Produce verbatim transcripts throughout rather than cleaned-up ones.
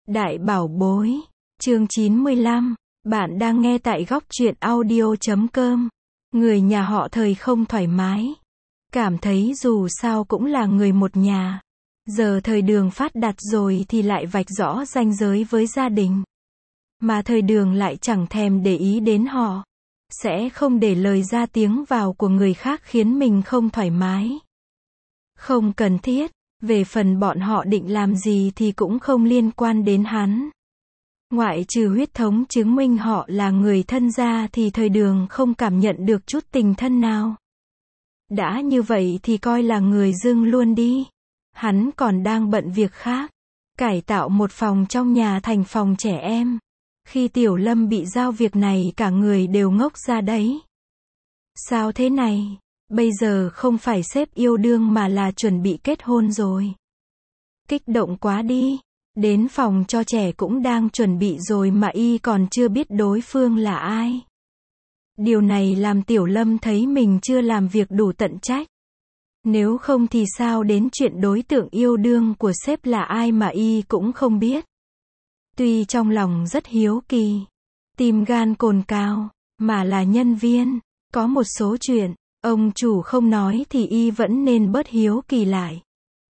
Đại bảo bối, chương chín mươi lăm, bạn đang nghe tại góc truyện audio chấm com. Người nhà họ Thời không thoải mái. Cảm thấy dù sao cũng là người một nhà. Giờ Thời Đường phát đạt rồi thì lại vạch rõ ranh giới với gia đình. Mà Thời Đường lại chẳng thèm để ý đến họ. Sẽ không để lời ra tiếng vào của người khác khiến mình không thoải mái. Không cần thiết. Về phần bọn họ định làm gì thì cũng không liên quan đến hắn. Ngoại trừ huyết thống chứng minh họ là người thân ra thì Thời Đường không cảm nhận được chút tình thân nào. Đã như vậy thì coi là người dưng luôn đi. Hắn còn đang bận việc khác. Cải tạo một phòng trong nhà thành phòng trẻ em. Khi Tiểu Lâm bị giao việc này cả người đều ngốc ra đấy. Sao thế này? Bây giờ không phải sếp yêu đương mà là chuẩn bị kết hôn rồi. Kích động quá đi. Đến phòng cho trẻ cũng đang chuẩn bị rồi mà y còn chưa biết đối phương là ai. Điều này làm Tiểu Lâm thấy mình chưa làm việc đủ tận trách. Nếu không thì sao đến chuyện đối tượng yêu đương của sếp là ai mà y cũng không biết. Tuy trong lòng rất hiếu kỳ, tim gan cồn cào, mà là nhân viên, có một số chuyện ông chủ không nói thì y vẫn nên bớt hiếu kỳ lại.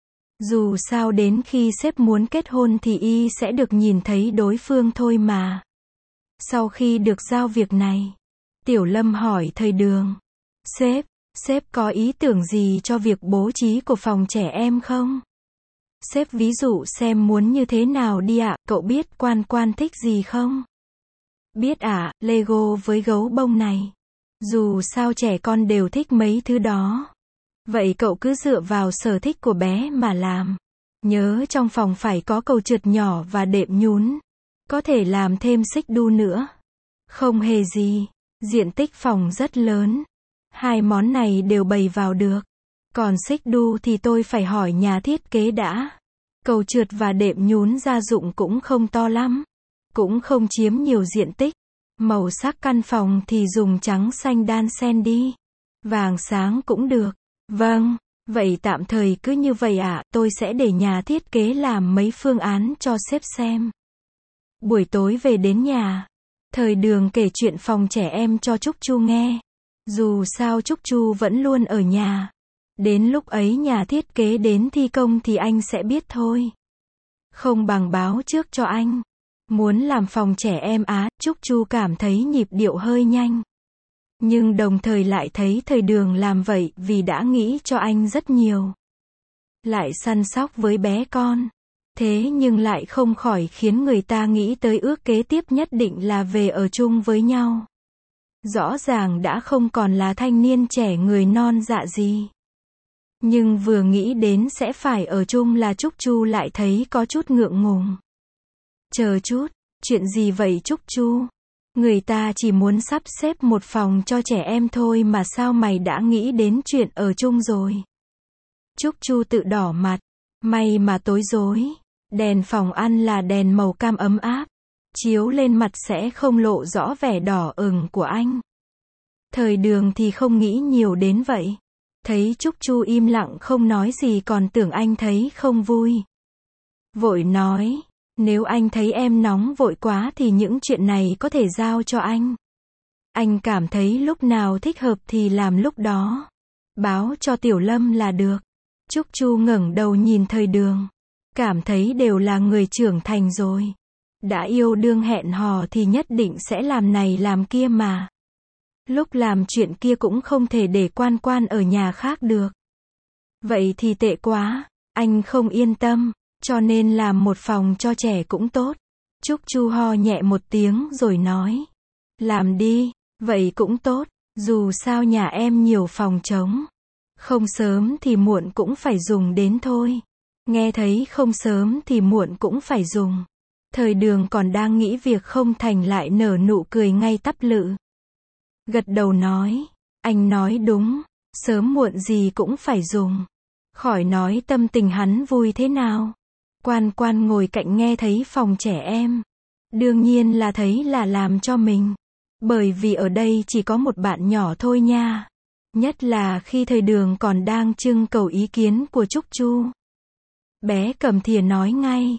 Dù sao đến khi sếp muốn kết hôn thì y sẽ được nhìn thấy đối phương thôi mà. Sau khi được giao việc này, Tiểu Lâm hỏi Thời Đường. Sếp, sếp có ý tưởng gì cho việc bố trí của phòng trẻ em không? Sếp ví dụ xem muốn như thế nào đi ạ, cậu biết Quan Quan thích gì không? Biết ạ, à, Lego với gấu bông này. Dù sao trẻ con đều thích mấy thứ đó. Vậy cậu cứ dựa vào sở thích của bé mà làm. Nhớ trong phòng phải có cầu trượt nhỏ và đệm nhún. Có thể làm thêm xích đu nữa. Không hề gì. Diện tích phòng rất lớn. Hai món này đều bày vào được. Còn xích đu thì tôi phải hỏi nhà thiết kế đã. Cầu trượt và đệm nhún gia dụng cũng không to lắm. Cũng không chiếm nhiều diện tích. Màu sắc căn phòng thì dùng trắng xanh đan xen đi. Vàng sáng cũng được. Vâng, vậy tạm thời cứ như vậy ạ, à, tôi sẽ để nhà thiết kế làm mấy phương án cho sếp xem. Buổi tối về đến nhà, Thời Đường kể chuyện phòng trẻ em cho Trúc Chu nghe. Dù sao Trúc Chu vẫn luôn ở nhà. Đến lúc ấy nhà thiết kế đến thi công thì anh sẽ biết thôi. Không bằng báo trước cho anh. Muốn làm phòng trẻ em á, Trúc Chu cảm thấy nhịp điệu hơi nhanh. Nhưng đồng thời lại thấy Thời Đường làm vậy vì đã nghĩ cho anh rất nhiều. Lại săn sóc với bé con. Thế nhưng lại không khỏi khiến người ta nghĩ tới ước kế tiếp nhất định là về ở chung với nhau. Rõ ràng đã không còn là thanh niên trẻ người non dạ gì. Nhưng vừa nghĩ đến sẽ phải ở chung là Trúc Chu lại thấy có chút ngượng ngùng. Chờ chút, chuyện gì vậy Trúc Chu? Người ta chỉ muốn sắp xếp một phòng cho trẻ em thôi mà sao mày đã nghĩ đến chuyện ở chung rồi? Trúc Chu tự đỏ mặt. May mà tối rối. Đèn phòng ăn là đèn màu cam ấm áp. Chiếu lên mặt sẽ không lộ rõ vẻ đỏ ửng của anh. Thời Đường thì không nghĩ nhiều đến vậy. Thấy Trúc Chu im lặng không nói gì còn tưởng anh thấy không vui. Vội nói. Nếu anh thấy em nóng vội quá thì những chuyện này có thể giao cho anh. Anh cảm thấy lúc nào thích hợp thì làm lúc đó. Báo cho Tiểu Lâm là được. Trúc Chu ngẩng đầu nhìn Thời Đường. Cảm thấy đều là người trưởng thành rồi. Đã yêu đương hẹn hò thì nhất định sẽ làm này làm kia mà. Lúc làm chuyện kia cũng không thể để Quan Quan ở nhà khác được. Vậy thì tệ quá. Anh không yên tâm. Cho nên làm một phòng cho trẻ cũng tốt. Trúc Chu ho nhẹ một tiếng rồi nói. Làm đi, vậy cũng tốt. Dù sao nhà em nhiều phòng trống. Không sớm thì muộn cũng phải dùng đến thôi. Nghe thấy không sớm thì muộn cũng phải dùng. Thời Đường còn đang nghĩ việc không thành lại nở nụ cười ngay tắp lự. Gật đầu nói. Anh nói đúng. Sớm muộn gì cũng phải dùng. Khỏi nói tâm tình hắn vui thế nào. Quan Quan ngồi cạnh nghe thấy phòng trẻ em. Đương nhiên là thấy là làm cho mình. Bởi vì ở đây chỉ có một bạn nhỏ thôi nha. Nhất là khi Thời Đường còn đang trưng cầu ý kiến của Trúc Chu. Bé cầm thìa nói ngay.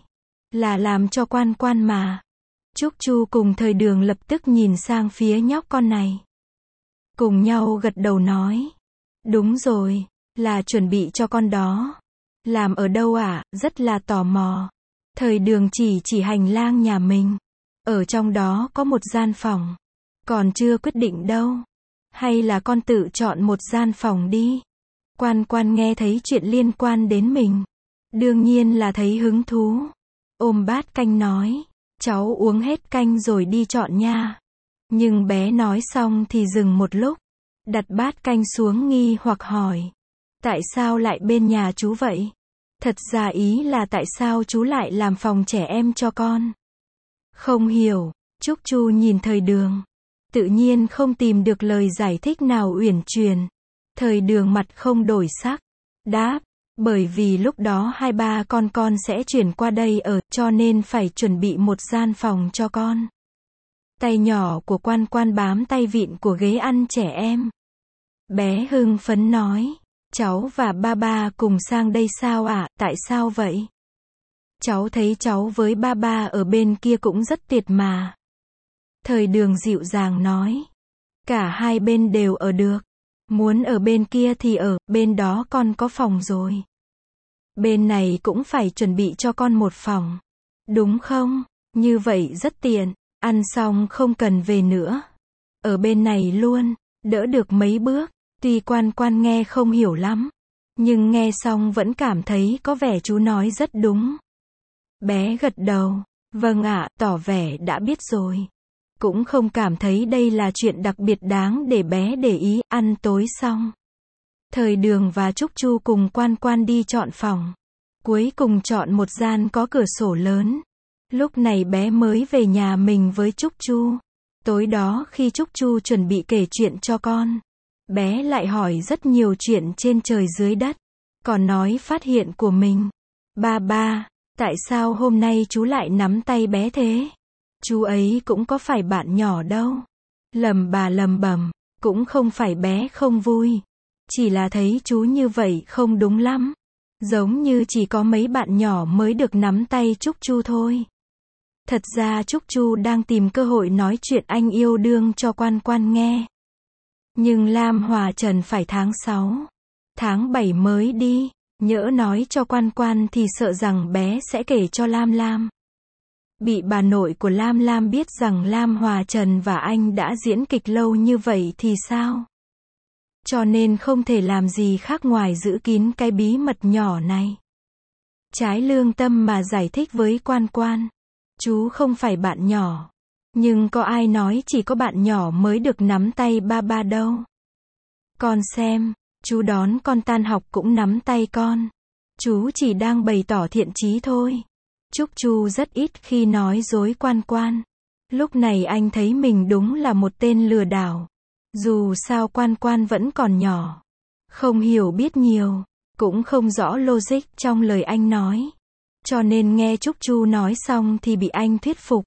Là làm cho Quan Quan mà. Trúc Chu cùng Thời Đường lập tức nhìn sang phía nhóc con này. Cùng nhau gật đầu nói. Đúng rồi, là chuẩn bị cho con đó. Làm ở đâu ạ? À? Rất là tò mò. Thời Đường chỉ chỉ hành lang nhà mình. Ở trong đó có một gian phòng. Còn chưa quyết định đâu. Hay là con tự chọn một gian phòng đi. Quan Quan nghe thấy chuyện liên quan đến mình. Đương nhiên là thấy hứng thú. Ôm bát canh nói. Cháu uống hết canh rồi đi chọn nha. Nhưng bé nói xong thì dừng một lúc. Đặt bát canh xuống nghi hoặc hỏi. Tại sao lại bên nhà chú vậy? Thật ra ý là tại sao chú lại làm phòng trẻ em cho con? Không hiểu. Trúc Chu nhìn Thời Đường. Tự nhiên không tìm được lời giải thích nào uyển chuyển. Thời Đường mặt không đổi sắc. Đáp. Bởi vì lúc đó hai ba con con sẽ chuyển qua đây ở, cho nên phải chuẩn bị một gian phòng cho con. Tay nhỏ của Quan Quan bám tay vịn của ghế ăn trẻ em. Bé hưng phấn nói. Cháu và ba ba cùng sang đây sao ạ? À? Tại sao vậy? Cháu thấy cháu với ba ba ở bên kia cũng rất tuyệt mà. Thời Đường dịu dàng nói. Cả hai bên đều ở được. Muốn ở bên kia thì ở, bên đó con có phòng rồi. Bên này cũng phải chuẩn bị cho con một phòng. Đúng không? Như vậy rất tiện. Ăn xong không cần về nữa. Ở bên này luôn. Đỡ được mấy bước. Tuy Quan Quan nghe không hiểu lắm. Nhưng nghe xong vẫn cảm thấy có vẻ chú nói rất đúng. Bé gật đầu. Vâng ạ, tỏ vẻ đã biết rồi. Cũng không cảm thấy đây là chuyện đặc biệt đáng để bé để ý. Ăn tối xong. Thời Đường và Trúc Chu cùng Quan Quan đi chọn phòng. Cuối cùng chọn một gian có cửa sổ lớn. Lúc này bé mới về nhà mình với Trúc Chu. Tối đó khi Trúc Chu chuẩn bị kể chuyện cho con. Bé lại hỏi rất nhiều chuyện trên trời dưới đất. Còn nói phát hiện của mình. Ba ba, tại sao hôm nay chú lại nắm tay bé thế? Chú ấy cũng có phải bạn nhỏ đâu. Lầm bà lầm bầm. Cũng không phải bé không vui. Chỉ là thấy chú như vậy không đúng lắm. Giống như chỉ có mấy bạn nhỏ mới được nắm tay Trúc Chu thôi. Thật ra Trúc Chu đang tìm cơ hội nói chuyện anh yêu đương cho Quan Quan nghe. Nhưng Lam Hòa Trần phải tháng sáu, tháng bảy mới đi. Nhỡ nói cho Quan Quan thì sợ rằng bé sẽ kể cho Lam Lam. Bị bà nội của Lam Lam biết rằng Lam Hòa Trần và anh đã diễn kịch lâu như vậy thì sao? Cho nên không thể làm gì khác ngoài giữ kín cái bí mật nhỏ này. Trái lương tâm mà giải thích với Quan Quan. Chú không phải bạn nhỏ. Nhưng có ai nói chỉ có bạn nhỏ mới được nắm tay ba ba đâu. Con xem, chú đón con tan học cũng nắm tay con. Chú chỉ đang bày tỏ thiện chí thôi. Trúc Chu rất ít khi nói dối Quan Quan. Lúc này anh thấy mình đúng là một tên lừa đảo. Dù sao Quan Quan vẫn còn nhỏ. Không hiểu biết nhiều. Cũng không rõ logic trong lời anh nói. Cho nên nghe Trúc Chu nói xong thì bị anh thuyết phục.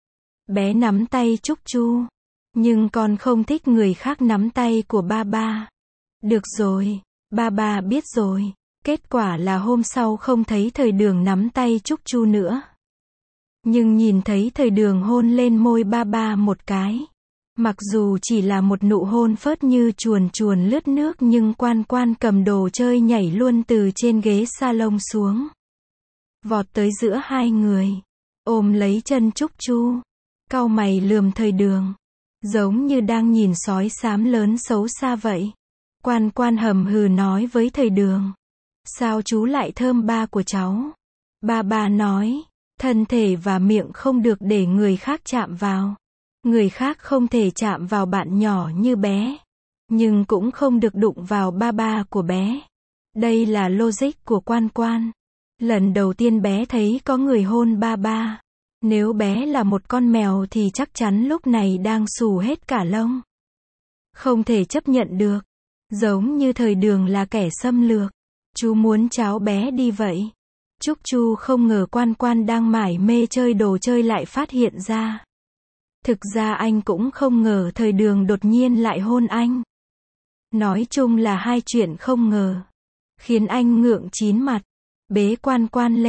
Bé nắm tay Trúc Chu. Nhưng con không thích người khác nắm tay của ba ba. Được rồi, ba ba biết rồi. Kết quả là hôm sau không thấy Thời Đường nắm tay Trúc Chu nữa. Nhưng nhìn thấy Thời Đường hôn lên môi ba ba một cái. Mặc dù chỉ là một nụ hôn phớt như chuồn chuồn lướt nước nhưng Quan Quan cầm đồ chơi nhảy luôn từ trên ghế salon xuống. Vọt tới giữa hai người. Ôm lấy chân Trúc Chu. Cau mày lườm Thời Đường. Giống như đang nhìn sói xám lớn xấu xa vậy. Quan Quan hầm hừ nói với Thời Đường. Sao chú lại thơm ba của cháu? Ba ba nói. Thân thể và miệng không được để người khác chạm vào. Người khác không thể chạm vào bạn nhỏ như bé. Nhưng cũng không được đụng vào ba ba của bé. Đây là logic của Quan Quan. Lần đầu tiên bé thấy có người hôn ba ba. Nếu bé là một con mèo thì chắc chắn lúc này đang xù hết cả lông. Không thể chấp nhận được. Giống như Thời Đường là kẻ xâm lược. Chú muốn cháu bé đi vậy. Trúc Chu không ngờ Quan Quan đang mải mê chơi đồ chơi lại phát hiện ra. Thực ra anh cũng không ngờ Thời Đường đột nhiên lại hôn anh. Nói chung là hai chuyện không ngờ. Khiến anh ngượng chín mặt. Bế Quan Quan lên.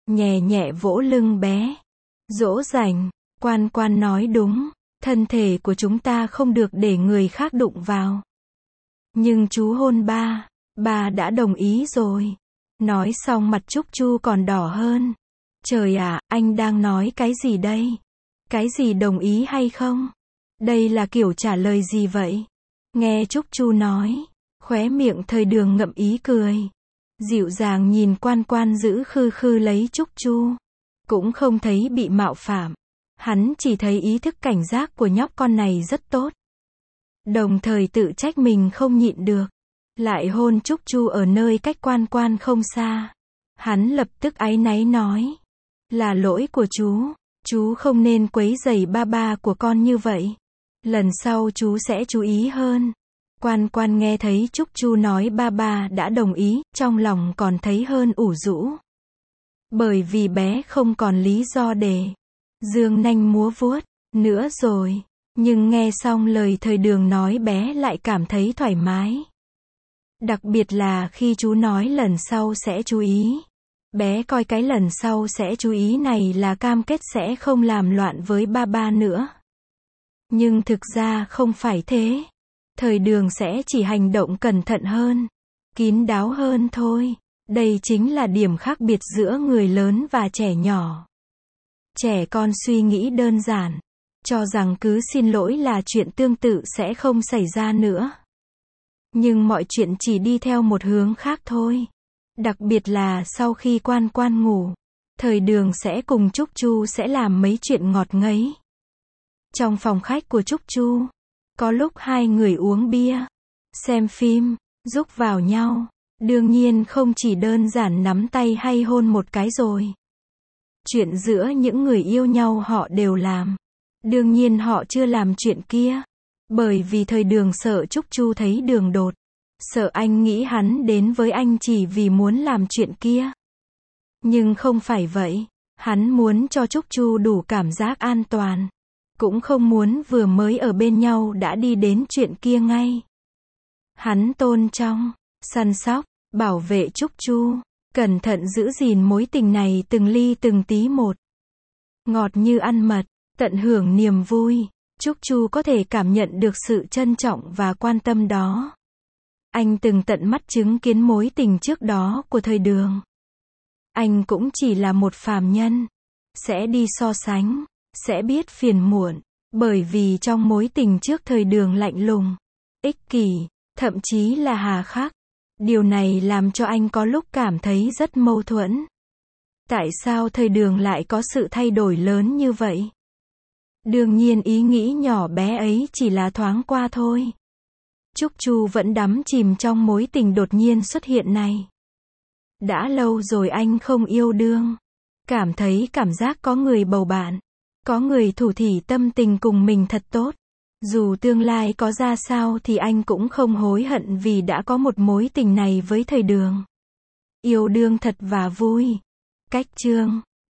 nhẹ nhẹ vỗ lưng bé. Dỗ dành, Quan Quan nói đúng, thân thể của chúng ta không được để người khác đụng vào. Nhưng chú hôn ba, ba đã đồng ý rồi. Nói xong mặt Trúc Chu còn đỏ hơn. Trời ạ, anh đang nói cái gì đây? Cái gì đồng ý hay không? Đây là kiểu trả lời gì vậy? Nghe Trúc Chu nói, khóe miệng Thời Đường ngậm ý cười. Dịu dàng nhìn Quan Quan giữ khư khư lấy Trúc Chu. Cũng không thấy bị mạo phạm. Hắn chỉ thấy ý thức cảnh giác của nhóc con này rất tốt. Đồng thời tự trách mình không nhịn được. Lại hôn Trúc Chu ở nơi cách Quan Quan không xa. Hắn lập tức áy náy nói. Là lỗi của chú. Chú không nên quấy rầy ba ba của con như vậy. Lần sau chú sẽ chú ý hơn. Quan Quan nghe thấy Trúc Chu nói ba ba đã đồng ý, trong lòng còn thấy hơn ủ rũ. Bởi vì bé không còn lý do để dương nanh múa vuốt nữa rồi. Nhưng nghe xong lời Thời Đường nói bé lại cảm thấy thoải mái. Đặc biệt là khi chú nói lần sau sẽ chú ý. Bé coi cái lần sau sẽ chú ý này là cam kết sẽ không làm loạn với ba ba nữa. Nhưng thực ra không phải thế. Thời Đường sẽ chỉ hành động cẩn thận hơn, kín đáo hơn thôi. Đây chính là điểm khác biệt giữa người lớn và trẻ nhỏ. Trẻ con suy nghĩ đơn giản, cho rằng cứ xin lỗi là chuyện tương tự sẽ không xảy ra nữa. Nhưng mọi chuyện chỉ đi theo một hướng khác thôi. Đặc biệt là sau khi Quan Quan ngủ, Thời Đường sẽ cùng Trúc Chu sẽ làm mấy chuyện ngọt ngấy. Trong phòng khách của Trúc Chu, có lúc hai người uống bia, xem phim, rúc vào nhau. Đương nhiên không chỉ đơn giản nắm tay hay hôn một cái rồi. Chuyện giữa những người yêu nhau họ đều làm. Đương nhiên họ chưa làm chuyện kia. Bởi vì Thời Đường sợ Trúc Chu thấy đường đột. Sợ anh nghĩ hắn đến với anh chỉ vì muốn làm chuyện kia. Nhưng không phải vậy. Hắn muốn cho Trúc Chu đủ cảm giác an toàn. Cũng không muốn vừa mới ở bên nhau đã đi đến chuyện kia ngay. Hắn tôn trọng, săn sóc, bảo vệ Trúc Chu, cẩn thận giữ gìn mối tình này từng ly từng tí một. Ngọt như ăn mật, tận hưởng niềm vui. Trúc Chu có thể cảm nhận được sự trân trọng và quan tâm đó. Anh từng tận mắt chứng kiến mối tình trước đó của Thời Đường. Anh cũng chỉ là một phàm nhân. Sẽ đi so sánh, sẽ biết phiền muộn. Bởi vì trong mối tình trước Thời Đường lạnh lùng, ích kỷ, thậm chí là hà khắc. Điều này làm cho anh có lúc cảm thấy rất mâu thuẫn. Tại sao Thời Đường lại có sự thay đổi lớn như vậy? Đương nhiên ý nghĩ nhỏ bé ấy chỉ là thoáng qua thôi. Trúc Chu vẫn đắm chìm trong mối tình đột nhiên xuất hiện này. Đã lâu rồi anh không yêu đương. Cảm thấy cảm giác có người bầu bạn. Có người thủ thỉ tâm tình cùng mình thật tốt. Dù tương lai có ra sao thì anh cũng không hối hận vì đã có một mối tình này với Thời Đường. Yêu đương thật và vui. Cách chương